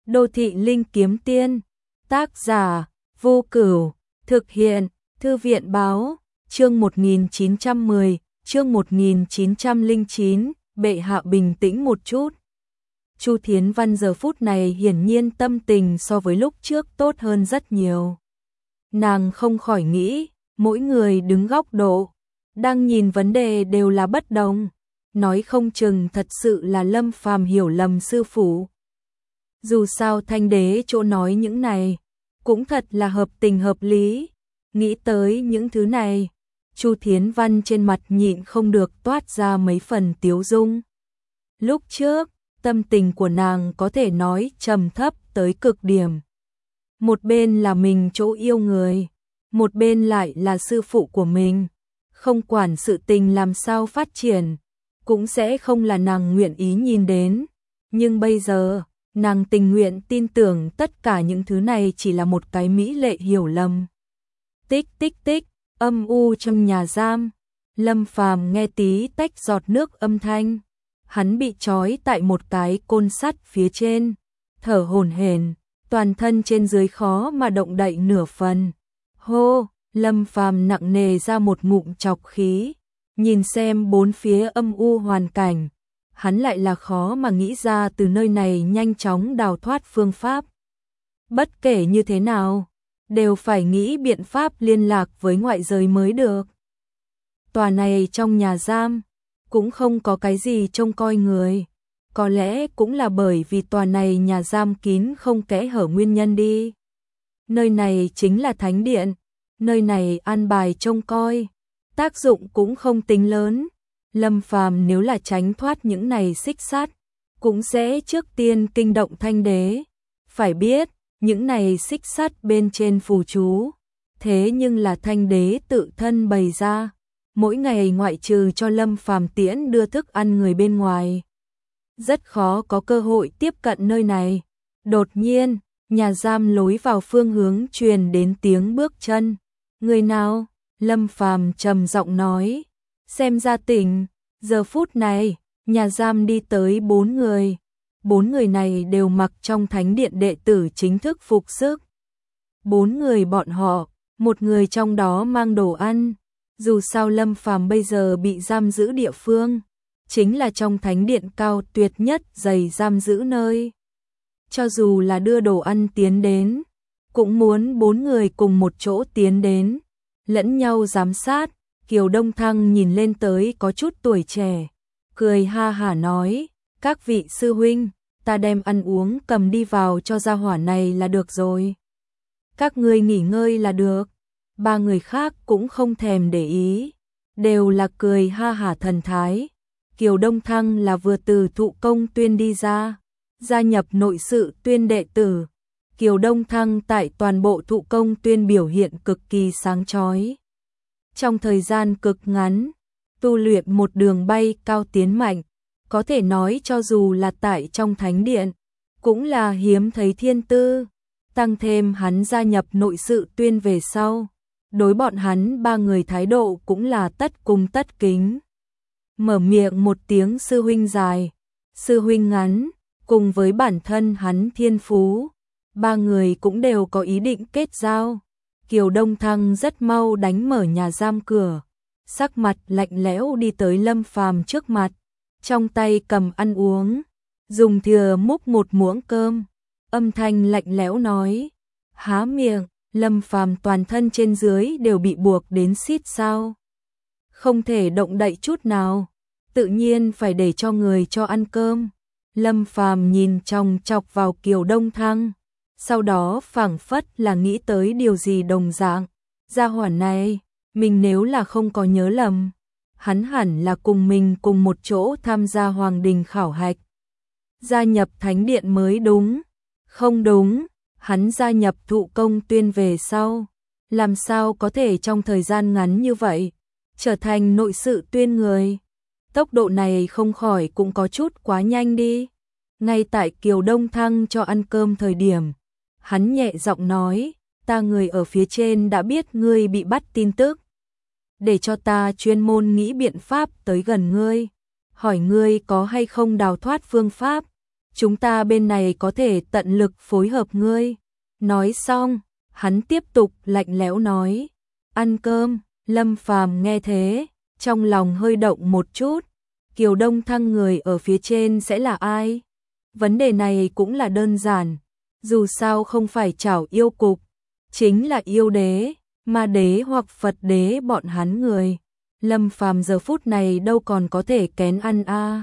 Đô thị linh kiếm tiên, tác giả, Vô Cửu, thực hiện, Thư viện báo, chương 1910, chương 1909, bệ hạ bình tĩnh một chút. Chu Thiến Văn giờ phút này hiển nhiên tâm tình so với lúc trước tốt hơn rất nhiều. Nàng không khỏi nghĩ, mỗi người đứng góc độ, đang nhìn vấn đề đều là bất đồng. Nói không chừng thật sự là Lâm Phàm hiểu lầm sư phụ. Dù sao Thanh Đế chỗ nói những này, cũng thật là hợp tình hợp lý. Nghĩ tới những thứ này, Chu Thiến Văn trên mặt nhịn không được toát ra mấy phần tiếu dung. Lúc trước, tâm tình của nàng có thể nói trầm thấp tới cực điểm. Một bên là mình chỗ yêu người, một bên lại là sư phụ của mình. Không quản sự tình làm sao phát triển, cũng sẽ không là nàng nguyện ý nhìn đến. Nhưng bây giờ, nàng tình nguyện tin tưởng tất cả những thứ này chỉ là một cái mỹ lệ hiểu lầm. Tích tích tích, âm u trong nhà giam. Lâm Phàm nghe tí tách giọt nước âm thanh. Hắn bị trói tại một cái côn sắt phía trên, thở hổn hển, toàn thân trên dưới khó mà động đậy nửa phần. Hô, Lâm Phàm nặng nề ra một ngụm trọc khí, nhìn xem bốn phía âm u hoàn cảnh, hắn lại là khó mà nghĩ ra từ nơi này nhanh chóng đào thoát phương pháp. Bất kể như thế nào, đều phải nghĩ biện pháp liên lạc với ngoại giới mới được. Tòa này trong nhà giam, cũng không có cái gì trông coi người. Có lẽ cũng là bởi vì tòa này nhà giam kín không kẽ hở nguyên nhân đi. Nơi này chính là thánh điện, nơi này an bài trông coi, tác dụng cũng không tính lớn. Lâm Phàm nếu là tránh thoát những này xích sắt, cũng sẽ trước tiên kinh động Thanh Đế. Phải biết, những này xích sắt bên trên phù chú, thế nhưng là Thanh Đế tự thân bày ra. Mỗi ngày ngoại trừ cho Lâm Phàm tiễn đưa thức ăn người bên ngoài, rất khó có cơ hội tiếp cận nơi này. Đột nhiên, nhà giam lối vào phương hướng truyền đến tiếng bước chân. Người nào? Lâm Phàm trầm giọng nói. Xem ra tỉnh. Giờ phút này, nhà giam đi tới 4 người. 4 người này đều mặc trong thánh điện đệ tử chính thức phục sức. 4 người bọn họ, một người trong đó mang đồ ăn. Dù sao Lâm Phàm bây giờ bị giam giữ địa phương, chính là trong thánh điện cao tuyệt nhất dày giam giữ nơi. Cho dù là đưa đồ ăn tiến đến, cũng muốn 4 người cùng một chỗ tiến đến, lẫn nhau giám sát. Kiều Đông Thăng nhìn lên tới có chút tuổi trẻ, cười ha hả nói, các vị sư huynh, ta đem ăn uống cầm đi vào cho gia hỏa này là được rồi. Các ngươi nghỉ ngơi là được. 3 người khác cũng không thèm để ý, đều là cười ha hả thần thái. Kiều Đông Thăng là vừa từ thụ công tuyên đi ra, gia nhập nội sự tuyên đệ tử. Kiều Đông Thăng tại toàn bộ thụ công tuyên biểu hiện cực kỳ sáng chói. Trong thời gian cực ngắn, tu luyện một đường bay cao tiến mạnh, có thể nói cho dù là tại trong thánh điện, cũng là hiếm thấy thiên tư. Tăng thêm hắn gia nhập nội sự tuyên về sau, đối bọn hắn 3 người thái độ cũng là tất cung tất kính. Mở miệng một tiếng sư huynh dài, sư huynh ngắn, cùng với bản thân hắn thiên phú, 3 người cũng đều có ý định kết giao. Kiều Đông Thăng rất mau đánh mở nhà giam cửa, sắc mặt lạnh lẽo đi tới Lâm Phàm trước mặt, trong tay cầm ăn uống, dùng thìa múc một muỗng cơm, âm thanh lạnh lẽo nói, há miệng. Lâm Phàm toàn thân trên dưới đều bị buộc đến xít sao, không thể động đậy chút nào, tự nhiên phải để cho người cho ăn cơm. Lâm Phàm nhìn chòng chọc vào Kiều Đông Thăng, sau đó phảng phất là nghĩ tới điều gì đồng dạng. Gia hỏa này, mình nếu là không có nhớ lầm, hắn hẳn là cùng mình cùng một chỗ tham gia hoàng đình khảo hạch, gia nhập thánh điện mới đúng. Không đúng, hắn gia nhập thụ công tuyên về sau, làm sao có thể trong thời gian ngắn như vậy trở thành nội sự tuyên người. Tốc độ này không khỏi cũng có chút quá nhanh đi. Ngay tại Kiều Đông Thăng cho ăn cơm thời điểm, hắn nhẹ giọng nói, ta người ở phía trên đã biết ngươi bị bắt tin tức, để cho ta chuyên môn nghĩ biện pháp tới gần ngươi, hỏi ngươi có hay không đào thoát phương pháp. chúng ta bên này có thể tận lực phối hợp ngươi. Nói xong, hắn tiếp tục lạnh lẽo nói, ăn cơm. Lâm Phàm nghe thế, trong lòng hơi động một chút, Kiều Đông Thăng người ở phía trên sẽ là ai? Vấn đề này cũng là đơn giản, dù sao không phải Trảo Yêu Cục, chính là yêu đế, ma đế hoặc Phật đế bọn hắn người. Lâm Phàm giờ phút này đâu còn có thể kén ăn a.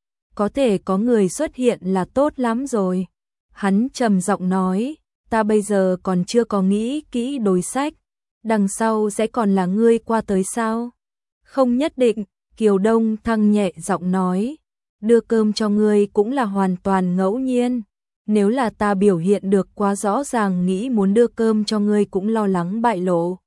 Có thể có người xuất hiện là tốt lắm rồi. Hắn trầm giọng nói, ta bây giờ còn chưa có nghĩ kỹ đối sách, đằng sau sẽ còn là ngươi qua tới sao? Không nhất định, Kiều Đông Thăng nhẹ giọng nói, đưa cơm cho ngươi cũng là hoàn toàn ngẫu nhiên. Nếu là ta biểu hiện được quá rõ ràng nghĩ muốn đưa cơm cho ngươi cũng lo lắng bại lộ.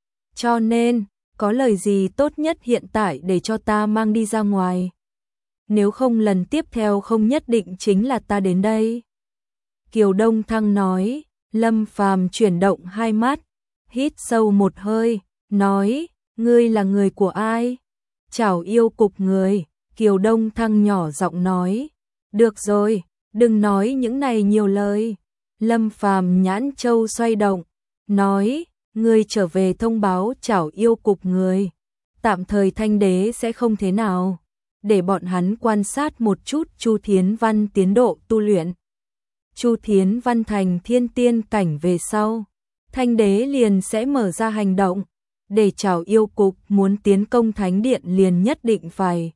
Cho nên, có lời gì tốt nhất hiện tại để cho ta mang đi ra ngoài. Nếu không lần tiếp theo không nhất định chính là ta đến đây. Kiều Đông Thăng nói, Lâm Phàm chuyển động hai mắt, hít sâu một hơi, nói, ngươi là người của ai? Trảo Yêu Cục người. Kiều Đông Thăng nhỏ giọng nói, được rồi, đừng nói những này nhiều lời. Lâm Phàm nhãn châu xoay động, nói, ngươi trở về thông báo Trảo Yêu Cục người. Tạm thời Thanh Đế sẽ không thế nào, để bọn hắn quan sát một chút Chu Thiến Văn tiến độ tu luyện. Chu Thiến Văn thành thiên tiên cảnh về sau, Thanh Đế liền sẽ mở ra hành động, để Trảo Yêu Cục muốn tiến công Thánh Điện liền nhất định phải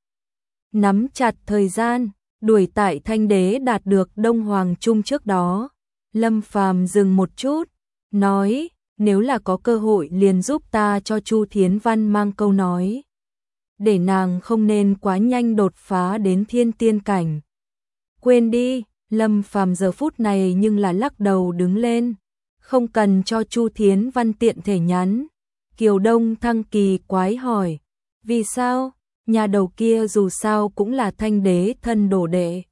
nắm chặt thời gian, đuổi tại Thanh Đế đạt được Đông Hoàng Trung trước đó. Lâm Phàm dừng một chút, nói, nếu là có cơ hội liền giúp ta cho Chu Thiến Văn mang câu nói, để nàng không nên quá nhanh đột phá đến thiên tiên cảnh. Quên đi. Lâm Phàm giờ phút này nhưng là lắc đầu đứng lên, không cần cho Chu Thiến Văn tiện thể nhắn. Kiều Đông Thăng kỳ quái hỏi, vì sao? Nhà đầu kia dù sao cũng là Thanh Đế thân đồ đệ.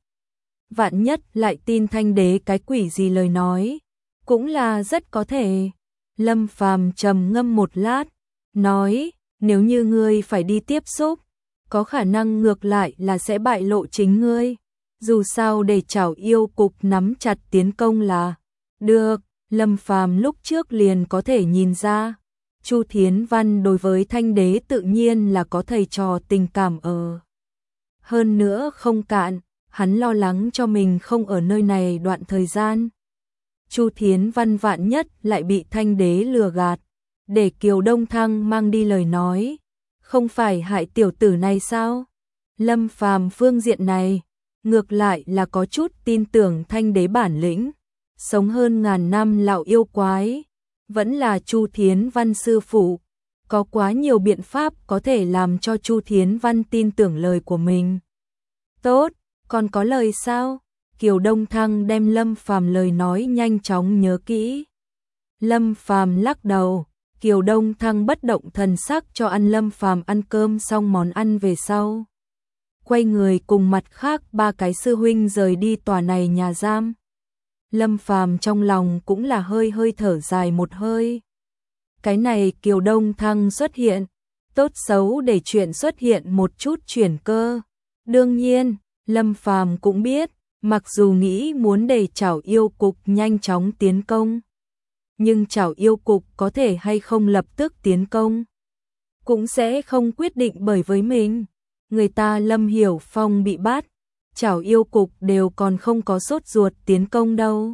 Vạn nhất lại tin Thanh Đế cái quỷ gì lời nói, cũng là rất có thể. Lâm Phàm trầm ngâm một lát, nói, nếu như ngươi phải đi tiếp xúc, có khả năng ngược lại là sẽ bại lộ chính ngươi. Dù sao để Trảo Yêu Cục nắm chặt tiến công là được. Lâm Phàm lúc trước liền có thể nhìn ra, Chu Thiến Văn đối với Thanh Đế tự nhiên là có thầy trò tình cảm ở. Hơn nữa không cạn, hắn lo lắng cho mình không ở nơi này đoạn thời gian. Chu Thiến Văn vạn nhất lại bị Thanh Đế lừa gạt, để Kiều Đông Thăng mang đi lời nói, không phải hại tiểu tử này sao? Lâm Phàm phương diện này, ngược lại là có chút tin tưởng Thanh Đế bản lĩnh, sống hơn ngàn năm lão yêu quái, vẫn là Chu Thiến Văn sư phụ, có quá nhiều biện pháp có thể làm cho Chu Thiến Văn tin tưởng lời của mình. Tốt, còn có lời sao? Kiều Đông Thăng đem Lâm Phàm lời nói nhanh chóng nhớ kỹ. Lâm Phàm lắc đầu, Kiều Đông Thăng bất động thần sắc cho ăn Lâm Phàm ăn cơm xong món ăn về sau, quay người cùng mặt khác ba cái sư huynh rời đi tòa này nhà giam. Lâm Phàm trong lòng cũng là hơi hơi thở dài một hơi. Cái này Kiều Đông Thăng xuất hiện, tốt xấu để chuyện xuất hiện một chút chuyển cơ. Đương nhiên, Lâm Phàm cũng biết, mặc dù nghĩ muốn để Trảo Yêu Cục nhanh chóng tiến công, nhưng Trảo Yêu Cục có thể hay không lập tức tiến công, cũng sẽ không quyết định bởi với mình. Người ta Lâm Hiểu Phong bị bắt, Trảo Yêu Cục đều còn không có sốt ruột tiến công đâu.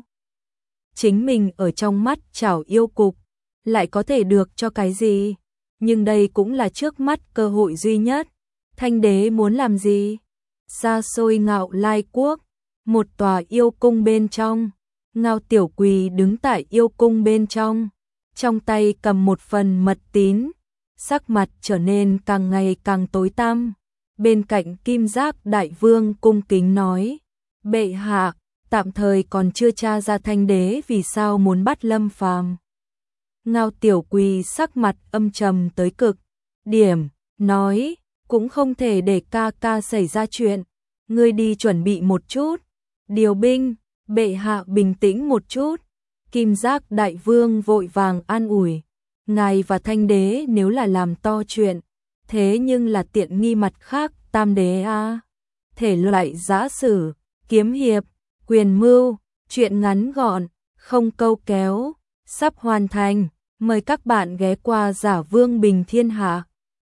Chính mình ở trong mắt Trảo Yêu Cục lại có thể được cho cái gì? Nhưng đây cũng là trước mắt cơ hội duy nhất. Thanh Đế muốn làm gì? Xa xôi Ngạo Lai Quốc, một tòa yêu cung bên trong, Ngao Tiểu Quỳ đứng tại yêu cung bên trong tay cầm một phần mật tín, sắc mặt trở nên càng ngày càng tối tăm. Bên cạnh Kim Giác Đại Vương cung kính nói, bệ hạ, tạm thời còn chưa tra ra Thanh Đế vì sao muốn bắt Lâm Phàm. Ngao Tiểu Quỳ sắc mặt âm trầm tới cực điểm, nói, cũng không thể để ca ca xảy ra chuyện, ngươi đi chuẩn bị một chút, điều binh, bệ hạ bình tĩnh một chút. Kim Giác Đại Vương vội vàng an ủi, ngài và Thanh Đế nếu là làm to chuyện, thế nhưng là tiện nghi mặt khác Tam Đế a. Thể loại giã sử, kiếm hiệp, Quyền mưu, chuyện ngắn gọn, không câu kéo, sắp hoàn thành. Mời các bạn ghé qua Giả Vương Bình Thiên Hạ.